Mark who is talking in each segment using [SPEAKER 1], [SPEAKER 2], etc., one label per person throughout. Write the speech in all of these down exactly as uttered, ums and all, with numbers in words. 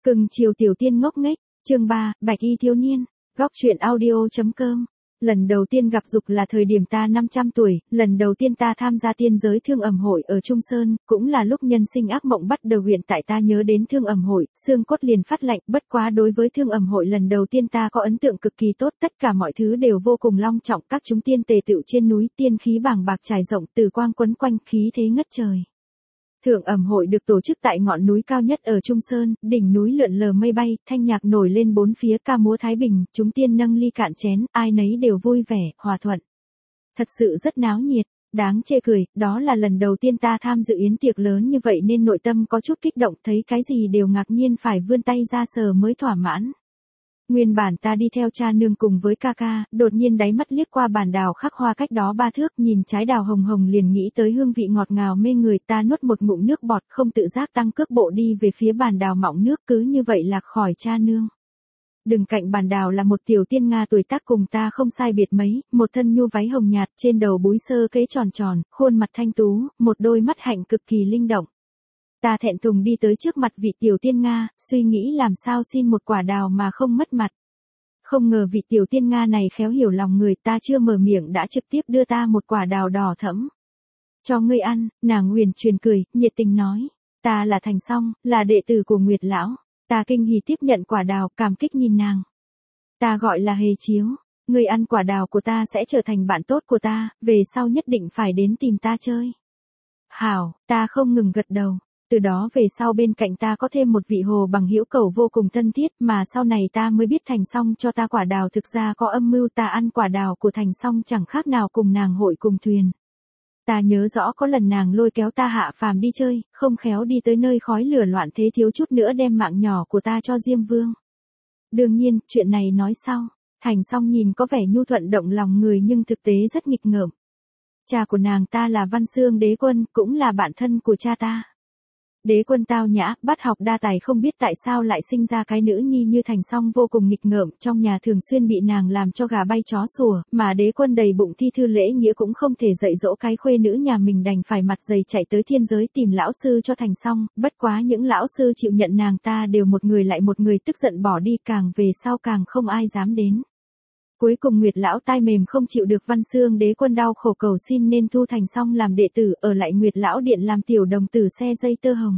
[SPEAKER 1] Cưng chiều tiểu tiên ngốc nghếch, chương ba, Bạch y thiếu niên, góc truyện audio.com. Lần đầu tiên gặp Dục là thời điểm ta năm trăm tuổi, lần đầu tiên ta tham gia tiên giới thương ẩm hội ở Trung Sơn, cũng là lúc nhân sinh ác mộng bắt đầu. Hiện tại ta nhớ đến thương ẩm hội, xương cốt liền phát lạnh, bất quá đối với thương ẩm hội lần đầu tiên ta có ấn tượng cực kỳ tốt, tất cả mọi thứ đều vô cùng long trọng, các chúng tiên tề tựu trên núi, tiên khí bàng bạc trải rộng, từ quang quấn quanh, khí thế ngất trời. Thượng ẩm hội được tổ chức tại ngọn núi cao nhất ở Trung Sơn, đỉnh núi lượn lờ mây bay, thanh nhạc nổi lên bốn phía, ca múa thái bình, chúng tiên nâng ly cạn chén, ai nấy đều vui vẻ, hòa thuận. Thật sự rất náo nhiệt, đáng chê cười, đó là lần đầu tiên ta tham dự yến tiệc lớn như vậy nên nội tâm có chút kích động, thấy cái gì đều ngạc nhiên phải vươn tay ra sờ mới thỏa mãn. Nguyên bản ta đi theo cha nương cùng với ca ca, đột nhiên đáy mắt liếc qua bản đào khắc hoa cách đó ba thước, nhìn trái đào hồng hồng liền nghĩ tới hương vị ngọt ngào mê người, ta nuốt một ngụm nước bọt, không tự giác tăng cước bộ đi về phía bản đào mọng nước, cứ như vậy lạc khỏi cha nương. Đừng cạnh bản đào là một tiểu tiên Nga tuổi tác cùng ta không sai biệt mấy, một thân nhu váy hồng nhạt, trên đầu búi sơ kế tròn tròn, khuôn mặt thanh tú, một đôi mắt hạnh cực kỳ linh động. Ta thẹn thùng đi tới trước mặt vị tiểu tiên Nga, suy nghĩ làm sao xin một quả đào mà không mất mặt. Không ngờ vị tiểu tiên Nga này khéo hiểu lòng người, ta chưa mở miệng đã trực tiếp đưa ta một quả đào đỏ thẫm. Cho ngươi ăn, nàng huyền truyền cười, nhiệt tình nói. Ta là Thành Song, là đệ tử của Nguyệt Lão. Ta kinh hỉ tiếp nhận quả đào, cảm kích nhìn nàng. Ta gọi là Hề Chiếu, ngươi ăn quả đào của ta sẽ trở thành bạn tốt của ta, về sau nhất định phải đến tìm ta chơi. Hảo, ta không ngừng gật đầu. Từ đó về sau bên cạnh ta có thêm một vị hồ bằng hữu cầu vô cùng thân thiết, mà sau này ta mới biết Thành Song cho ta quả đào thực ra có âm mưu, ta ăn quả đào của Thành Song chẳng khác nào cùng nàng hội cùng thuyền. Ta nhớ rõ có lần nàng lôi kéo ta hạ phàm đi chơi, không khéo đi tới nơi khói lửa loạn thế thiếu chút nữa đem mạng nhỏ của ta cho Diêm Vương. Đương nhiên, chuyện này nói sau, Thành Song nhìn có vẻ nhu thuận động lòng người nhưng thực tế rất nghịch ngợm. Cha của nàng ta là Văn Xương Đế Quân, cũng là bạn thân của cha ta. Đế Quân tao nhã, bát học đa tài, không biết tại sao lại sinh ra cái nữ nhi như Thành Song vô cùng nghịch ngợm, trong nhà thường xuyên bị nàng làm cho gà bay chó sủa, mà Đế Quân đầy bụng thi thư lễ nghĩa cũng không thể dạy dỗ cái khuê nữ nhà mình, đành phải mặt dày chạy tới thiên giới tìm lão sư cho Thành Song, bất quá những lão sư chịu nhận nàng ta đều một người lại một người tức giận bỏ đi, càng về sau càng không ai dám đến. Cuối cùng Nguyệt Lão tai mềm không chịu được Văn Xương Đế Quân đau khổ cầu xin nên thu Thành Song làm đệ tử, ở lại Nguyệt Lão điện làm tiểu đồng tử xe dây tơ hồng.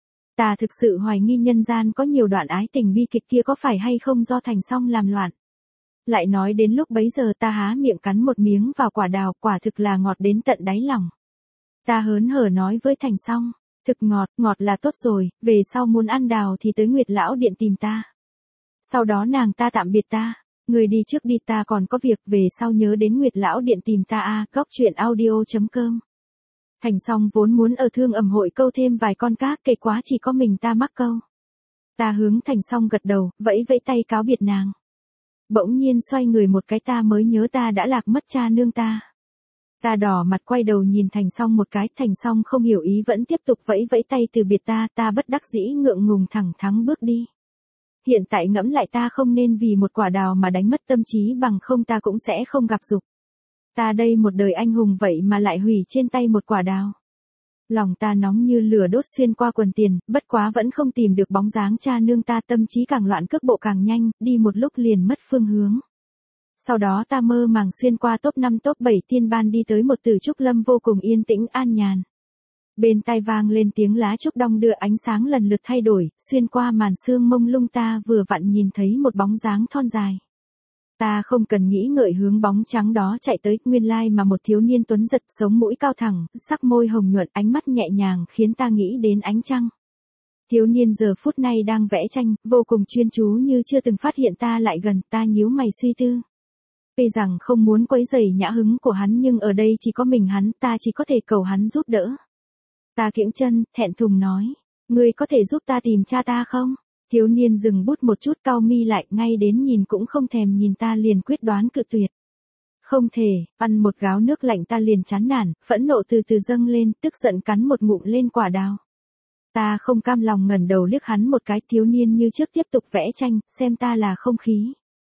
[SPEAKER 1] Ta thực sự hoài nghi nhân gian có nhiều đoạn ái tình bi kịch kia có phải hay không do Thành Song làm loạn. Lại nói đến lúc bấy giờ ta há miệng cắn một miếng vào quả đào, quả thực là ngọt đến tận đáy lòng. Ta hớn hở nói với Thành Song, thực ngọt, ngọt là tốt rồi, về sau muốn ăn đào thì tới Nguyệt Lão điện tìm ta. Sau đó nàng ta tạm biệt ta. Người đi trước đi, ta còn có việc, về sau nhớ đến Nguyệt Lão điện tìm ta a. Góc truyện audio.com. Thành Song vốn muốn ở thương ẩm hội câu thêm vài con cá, kết quả chỉ có mình ta mắc câu. Ta hướng Thành Song gật đầu, vẫy vẫy tay cáo biệt nàng. Bỗng nhiên xoay người một cái ta mới nhớ ta đã lạc mất cha nương ta. Ta đỏ mặt quay đầu nhìn Thành Song một cái, Thành Song không hiểu ý vẫn tiếp tục vẫy vẫy tay từ biệt ta, ta bất đắc dĩ ngượng ngùng thẳng thắn bước đi. Hiện tại ngẫm lại ta không nên vì một quả đào mà đánh mất tâm trí, bằng không ta cũng sẽ không gặp Dục. Ta đây một đời anh hùng vậy mà lại hủy trên tay một quả đào. Lòng ta nóng như lửa đốt xuyên qua quần tiền, bất quá vẫn không tìm được bóng dáng cha nương ta, tâm trí càng loạn cước bộ càng nhanh, đi một lúc liền mất phương hướng. Sau đó ta mơ màng xuyên qua top năm top bảy tiên ban đi tới một tử trúc lâm vô cùng yên tĩnh an nhàn. Bên tai vang lên tiếng lá trúc đong đưa, ánh sáng lần lượt thay đổi, xuyên qua màn sương mông lung ta vừa vặn nhìn thấy một bóng dáng thon dài. Ta không cần nghĩ ngợi hướng bóng trắng đó chạy tới, nguyên lai mà một thiếu niên tuấn giật, sống mũi cao thẳng, sắc môi hồng nhuận, ánh mắt nhẹ nhàng khiến ta nghĩ đến ánh trăng. Thiếu niên giờ phút này đang vẽ tranh, vô cùng chuyên chú như chưa từng phát hiện ta lại gần, ta nhíu mày suy tư. Tuy rằng không muốn quấy rầy nhã hứng của hắn nhưng ở đây chỉ có mình hắn, ta chỉ có thể cầu hắn giúp đỡ. Ta kiễng chân, thẹn thùng nói, ngươi có thể giúp ta tìm cha ta không? Thiếu niên dừng bút một chút, cau mi lại, ngay đến nhìn cũng không thèm nhìn ta liền quyết đoán cự tuyệt. Không thể, ăn một gáo nước lạnh ta liền chán nản, phẫn nộ từ từ dâng lên, tức giận cắn một ngụm lên quả đào. Ta không cam lòng ngẩng đầu liếc hắn một cái, thiếu niên như trước tiếp tục vẽ tranh, xem ta là không khí.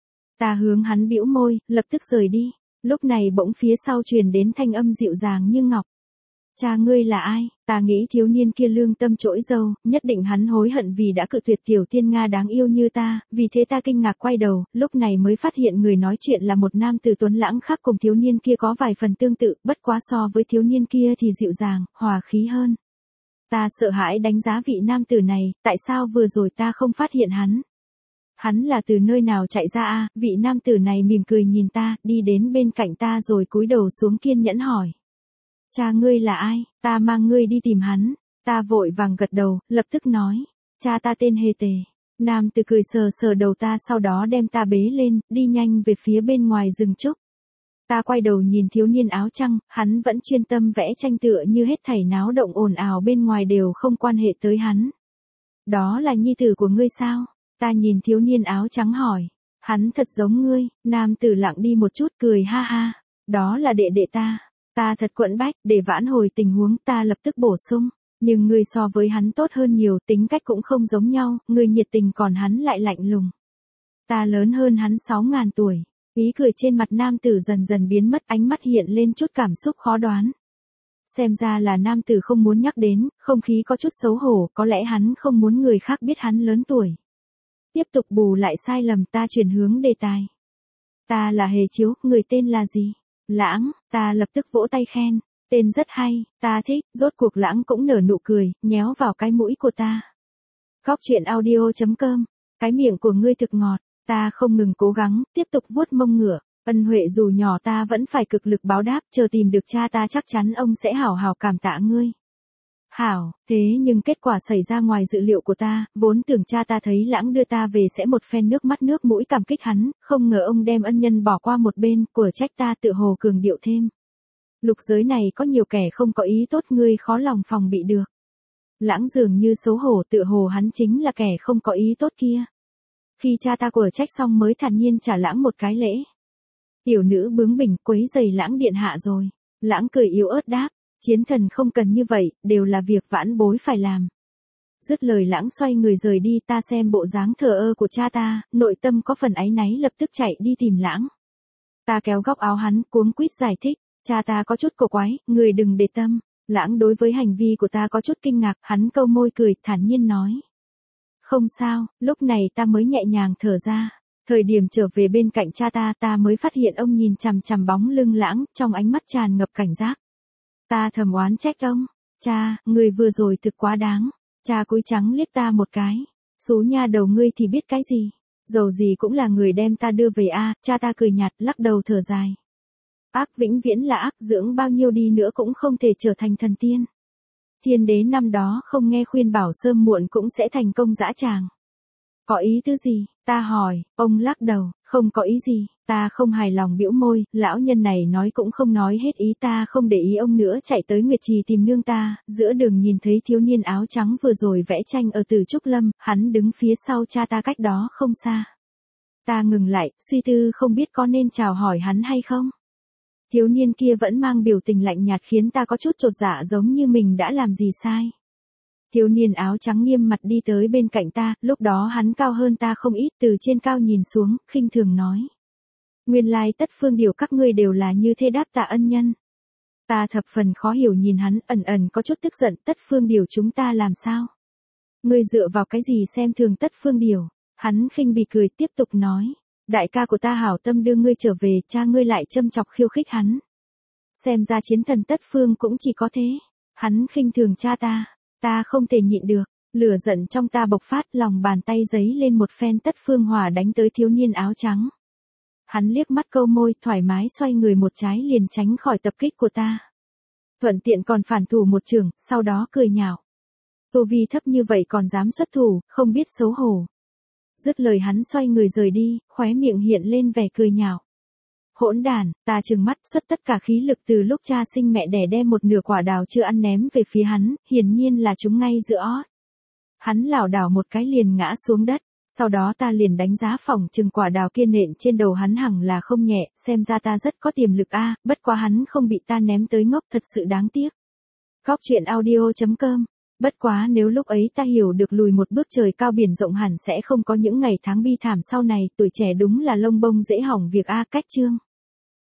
[SPEAKER 1] Ta hướng hắn bĩu môi, lập tức rời đi. Lúc này bỗng phía sau truyền đến thanh âm dịu dàng như ngọc. Cha ngươi là ai? Ta nghĩ thiếu niên kia lương tâm trỗi dâu, nhất định hắn hối hận vì đã cự tuyệt tiểu tiên Nga đáng yêu như ta, vì thế ta kinh ngạc quay đầu, lúc này mới phát hiện người nói chuyện là một nam tử tuấn lãng khác cùng thiếu niên kia có vài phần tương tự, bất quá so với thiếu niên kia thì dịu dàng, hòa khí hơn. Ta sợ hãi đánh giá vị nam tử này, tại sao vừa rồi ta không phát hiện hắn? Hắn là từ nơi nào chạy ra a? Vị nam tử này mỉm cười nhìn ta, đi đến bên cạnh ta rồi cúi đầu xuống kiên nhẫn hỏi. Cha ngươi là ai? Ta mang ngươi đi tìm hắn. Ta vội vàng gật đầu, lập tức nói. Cha ta tên Hề Tề. Nam tử cười sờ sờ đầu ta sau đó đem ta bế lên, đi nhanh về phía bên ngoài rừng trúc. Ta quay đầu nhìn thiếu niên áo trắng, hắn vẫn chuyên tâm vẽ tranh tựa như hết thảy náo động ồn ào bên ngoài đều không quan hệ tới hắn. Đó là nhi tử của ngươi sao? Ta nhìn thiếu niên áo trắng hỏi. Hắn thật giống ngươi, nam tử lặng đi một chút cười ha ha. Đó là đệ đệ ta. Ta thật quẫn bách, để vãn hồi tình huống ta lập tức bổ sung. Nhưng ngươi so với hắn tốt hơn nhiều, tính cách cũng không giống nhau, ngươi nhiệt tình còn hắn lại lạnh lùng. Ta lớn hơn hắn sáu ngàn tuổi. Ý cười trên mặt nam tử dần dần biến mất, ánh mắt hiện lên chút cảm xúc khó đoán. Xem ra là nam tử không muốn nhắc đến, không khí có chút xấu hổ, có lẽ hắn không muốn người khác biết hắn lớn tuổi. Tiếp tục bù lại sai lầm, ta chuyển hướng đề tài. Ta là Hề Chiếu, người tên là gì? Lãng, ta lập tức vỗ tay khen. Tên rất hay, ta thích, rốt cuộc Lãng cũng nở nụ cười, nhéo vào cái mũi của ta. Góc truyện audio chấm com, cái miệng của ngươi thực ngọt, ta không ngừng cố gắng, tiếp tục vuốt mông ngựa. Ân huệ dù nhỏ ta vẫn phải cực lực báo đáp, chờ tìm được cha ta chắc chắn ông sẽ hảo hảo cảm tạ ngươi. Hảo, thế nhưng kết quả xảy ra ngoài dự liệu của ta, vốn tưởng cha ta thấy Lãng đưa ta về sẽ một phen nước mắt nước mũi cảm kích hắn, không ngờ ông đem ân nhân bỏ qua một bên, của trách ta tự hồ cường điệu thêm. Lục giới này có nhiều kẻ không có ý tốt, ngươi khó lòng phòng bị được. Lãng dường như xấu hổ, tự hồ hắn chính là kẻ không có ý tốt kia. Khi cha ta của trách xong mới thản nhiên trả Lãng một cái lễ. Tiểu nữ bướng bỉnh quấy giày Lãng điện hạ rồi. Lãng cười yếu ớt đáp. Chiến thần không cần như vậy, đều là việc vãn bối phải làm. Dứt lời Lãng xoay người rời đi, ta xem bộ dáng thờ ơ của cha ta, nội tâm có phần áy náy lập tức chạy đi tìm Lãng. Ta kéo góc áo hắn, cuống quýt giải thích, cha ta có chút cổ quái, người đừng để tâm. Lãng đối với hành vi của ta có chút kinh ngạc, hắn câu môi cười, thản nhiên nói. Không sao, lúc này ta mới nhẹ nhàng thở ra. Thời điểm trở về bên cạnh cha ta, ta mới phát hiện ông nhìn chằm chằm bóng lưng Lãng, trong ánh mắt tràn ngập cảnh giác. Ta thầm oán trách ông, cha, người vừa rồi thực quá đáng. Cha cúi trắng liếc ta một cái, số nha đầu ngươi thì biết cái gì, dầu gì cũng là người đem ta đưa về a. Cha ta cười nhạt, lắc đầu thở dài. Ác vĩnh viễn là ác, dưỡng bao nhiêu đi nữa cũng không thể trở thành thần tiên. Thiên đế năm đó không nghe khuyên bảo sớm muộn cũng sẽ thành công dã tràng. Có ý tứ gì? Ta hỏi, ông lắc đầu, không có ý gì, ta không hài lòng bĩu môi, lão nhân này nói cũng không nói hết ý, ta không để ý ông nữa, chạy tới Nguyệt Trì tìm nương ta, giữa đường nhìn thấy thiếu niên áo trắng vừa rồi vẽ tranh ở Từ Trúc Lâm, hắn đứng phía sau cha ta cách đó không xa. Ta ngừng lại, suy tư không biết có nên chào hỏi hắn hay không. Thiếu niên kia vẫn mang biểu tình lạnh nhạt khiến ta có chút chột dạ, giống như mình đã làm gì sai. Thiếu niên áo trắng nghiêm mặt đi tới bên cạnh ta, lúc đó hắn cao hơn ta không ít, từ trên cao nhìn xuống, khinh thường nói. Nguyên lai Tất Phương Điều các ngươi đều là như thế đáp tạ ân nhân. Ta thập phần khó hiểu nhìn hắn, ẩn ẩn có chút tức giận, Tất Phương Điều chúng ta làm sao? Ngươi dựa vào cái gì xem thường Tất Phương Điều? Hắn khinh bỉ cười tiếp tục nói. Đại ca của ta hảo tâm đưa ngươi trở về, cha ngươi lại châm chọc khiêu khích hắn. Xem ra chiến thần Tất Phương cũng chỉ có thế. Hắn khinh thường cha ta. Ta không thể nhịn được, lửa giận trong ta bộc phát, lòng bàn tay giấy lên một phen Tất Phương hỏa đánh tới thiếu niên áo trắng. Hắn liếc mắt câu môi, thoải mái xoay người một trái liền tránh khỏi tập kích của ta. Thuận tiện còn phản thủ một trường, sau đó cười nhạo. Tu vi thấp như vậy còn dám xuất thủ, không biết xấu hổ. Dứt lời hắn xoay người rời đi, khóe miệng hiện lên vẻ cười nhạo. Hỗn đản, ta trừng mắt xuất tất cả khí lực từ lúc cha sinh mẹ đẻ đem một nửa quả đào chưa ăn ném về phía hắn, hiển nhiên là chúng ngay giữa ót. Hắn lảo đảo một cái liền ngã xuống đất, sau đó ta liền đánh giá phỏng chừng quả đào kia nện trên đầu hắn hẳn là không nhẹ, xem ra ta rất có tiềm lực a, bất quá hắn không bị ta ném tới ngốc, thật sự đáng tiếc. Góc truyện audio chấm com. Bất quá nếu lúc ấy ta hiểu được lùi một bước trời cao biển rộng hẳn sẽ không có những ngày tháng bi thảm sau này, tuổi trẻ đúng là lông bông dễ hỏng việc a. Cách chương